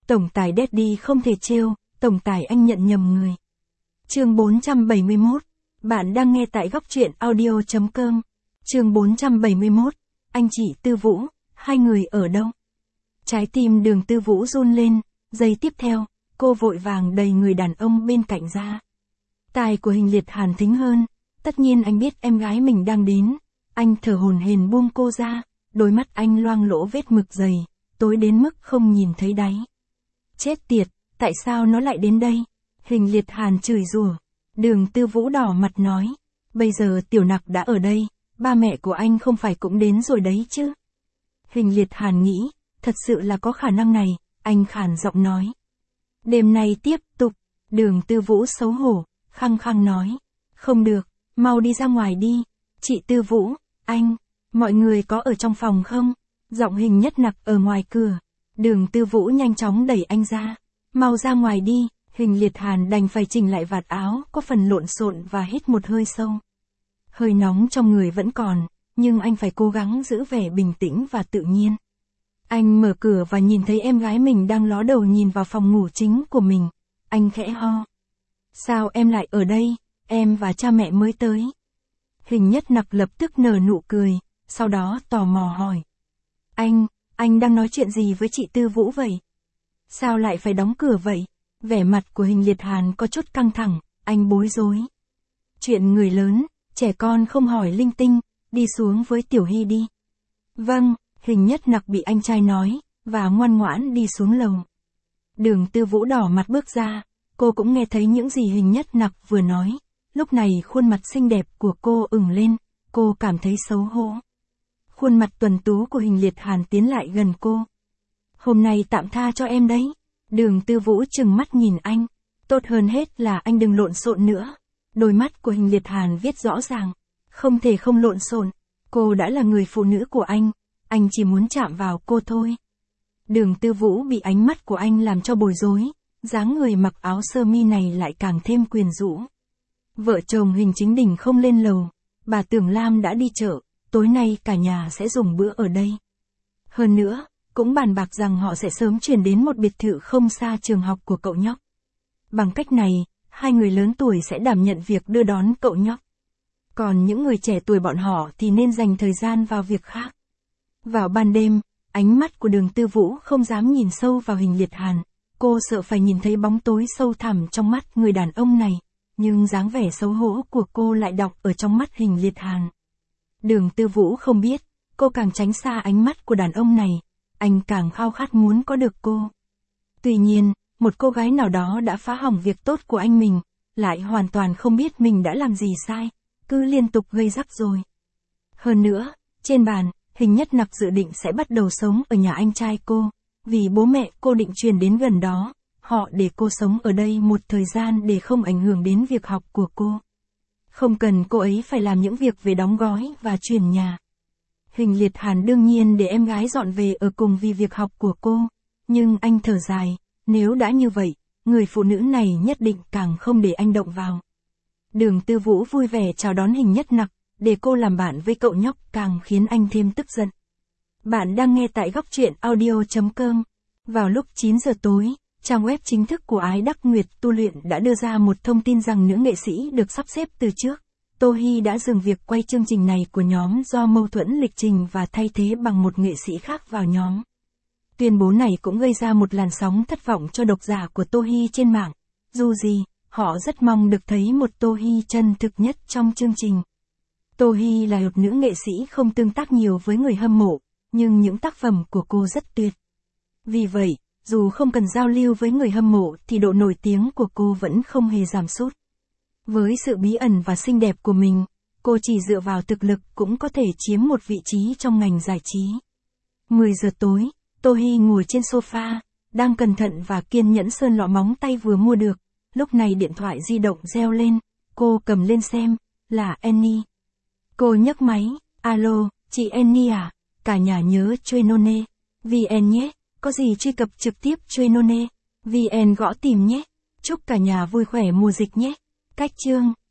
Tổng tài Daddy không thể trêu, tổng tài anh nhận nhầm người. Chương 471. Bạn đang nghe tại góc truyện audio.com. Chương 471. Anh chị Tư Vũ, hai người ở đâu? Trái tim Đường Tư Vũ run lên, giây tiếp theo, cô vội vàng đẩy người đàn ông bên cạnh ra. Tai của Hình Liệt Hàn thính hơn, tất nhiên anh biết em gái mình đang đến. Anh thở hổn hển buông cô ra, đôi mắt anh loang lỗ vết mực dày, tối đến mức không nhìn thấy đáy. Chết tiệt, tại sao nó lại đến đây? Hình Liệt Hàn chửi rủa. Đường Tư Vũ đỏ mặt nói, bây giờ Tiểu Nặc đã ở đây, ba mẹ của anh không phải cũng đến rồi đấy chứ? Hình Liệt Hàn nghĩ, thật sự là có khả năng này, anh khàn giọng nói. Đêm nay tiếp tục, Đường Tư Vũ xấu hổ, khăng khăng nói, không được, mau đi ra ngoài đi. Chị Tư Vũ, anh, mọi người có ở trong phòng không? Giọng Hình Nhất Nặc ở ngoài cửa. Đường Tư Vũ nhanh chóng đẩy anh ra. Mau ra ngoài đi. Hình Liệt Hàn đành phải chỉnh lại vạt áo, có phần lộn xộn và hít một hơi sâu. Hơi nóng trong người vẫn còn, nhưng anh phải cố gắng giữ vẻ bình tĩnh và tự nhiên. Anh mở cửa và nhìn thấy em gái mình đang ló đầu nhìn vào phòng ngủ chính của mình. Anh khẽ ho. Sao em lại ở đây? Em và cha mẹ mới tới. Hình Nhất Nặc lập tức nở nụ cười, sau đó tò mò hỏi. Anh đang nói chuyện gì với chị Tư Vũ vậy? Sao lại phải đóng cửa vậy? Vẻ mặt của Hình Liệt Hàn có chút căng thẳng, anh bối rối. Chuyện người lớn, trẻ con không hỏi linh tinh, đi xuống với Tiểu Hy đi. Vâng, Hình Nhất Nặc bị anh trai nói, và ngoan ngoãn đi xuống lầu. Đường Tư Vũ đỏ mặt bước ra, cô cũng nghe thấy những gì Hình Nhất Nặc vừa nói. Lúc này khuôn mặt xinh đẹp của cô ửng lên, cô cảm thấy xấu hổ. Khuôn mặt tuấn tú của Hình Liệt Hàn tiến lại gần cô. Hôm nay tạm tha cho em đấy. Đường Tư Vũ trừng mắt nhìn anh. Tốt hơn hết là anh đừng lộn xộn nữa. Đôi mắt của Hình Liệt Hàn viết rõ ràng. Không thể không lộn xộn. Cô đã là người phụ nữ của anh chỉ muốn chạm vào cô thôi. Đường Tư Vũ bị ánh mắt của anh làm cho bối rối. Dáng người mặc áo sơ mi này lại càng thêm quyến rũ. Vợ chồng Hình Chính Đình không lên lầu. Bà Tưởng Lam đã đi chợ. Tối nay cả nhà sẽ dùng bữa ở đây. Hơn nữa, cũng bàn bạc rằng họ sẽ sớm chuyển đến một biệt thự không xa trường học của cậu nhóc. Bằng cách này, hai người lớn tuổi sẽ đảm nhận việc đưa đón cậu nhóc. Còn những người trẻ tuổi bọn họ thì nên dành thời gian vào việc khác. Vào ban đêm, ánh mắt của Đường Tư Vũ không dám nhìn sâu vào Hình Liệt Hàn. Cô sợ phải nhìn thấy bóng tối sâu thẳm trong mắt người đàn ông này. Nhưng dáng vẻ xấu hổ của cô lại đọng ở trong mắt Hình Liệt Hàn. Đường Tư Vũ không biết, cô càng tránh xa ánh mắt của đàn ông này, anh càng khao khát muốn có được cô. Tuy nhiên, một cô gái nào đó đã phá hỏng việc tốt của anh mình, lại hoàn toàn không biết mình đã làm gì sai, cứ liên tục gây rắc rối. Hơn nữa, trên bàn, Hình Nhất Nặc dự định sẽ bắt đầu sống ở nhà anh trai cô, vì bố mẹ cô định chuyển đến gần đó, họ để cô sống ở đây một thời gian để không ảnh hưởng đến việc học của cô. Không cần cô ấy phải làm những việc về đóng gói và chuyển nhà. Hình Liệt Hàn đương nhiên để em gái dọn về ở cùng vì việc học của cô. Nhưng anh thở dài, nếu đã như vậy, người phụ nữ này nhất định càng không để anh động vào. Đường Tư Vũ vui vẻ chào đón Hình Nhất Nặc, để cô làm bạn với cậu nhóc càng khiến anh thêm tức giận. Bạn đang nghe tại góc truyện audio.com. Vào lúc 9 giờ tối, trang web chính thức của Ái Đắc Nguyệt Tu Luyện đã đưa ra một thông tin rằng nữ nghệ sĩ được sắp xếp từ trước. Tô Hy đã dừng việc quay chương trình này của nhóm do mâu thuẫn lịch trình và thay thế bằng một nghệ sĩ khác vào nhóm. Tuyên bố này cũng gây ra một làn sóng thất vọng cho độc giả của Tô Hy trên mạng. Dù gì, họ rất mong được thấy một Tô Hy chân thực nhất trong chương trình. Tô Hy là một nữ nghệ sĩ không tương tác nhiều với người hâm mộ, nhưng những tác phẩm của cô rất tuyệt. Vì vậy, dù không cần giao lưu với người hâm mộ thì độ nổi tiếng của cô vẫn không hề giảm sút. Với sự bí ẩn và xinh đẹp của mình, cô chỉ dựa vào thực lực cũng có thể chiếm một vị trí trong ngành giải trí. 10 giờ tối, Tô Hy ngồi trên sofa, đang cẩn thận và kiên nhẫn sơn lọ móng tay vừa mua được. Lúc này điện thoại di động reo lên, cô cầm lên xem, là Annie. Cô nhấc máy, alo, chị Annie à, cả nhà nhớ Chuenone VN nhé, có gì truy cập trực tiếp Chuenone VN gõ tìm nhé. Chúc cả nhà vui khỏe mùa dịch nhé. Cách chương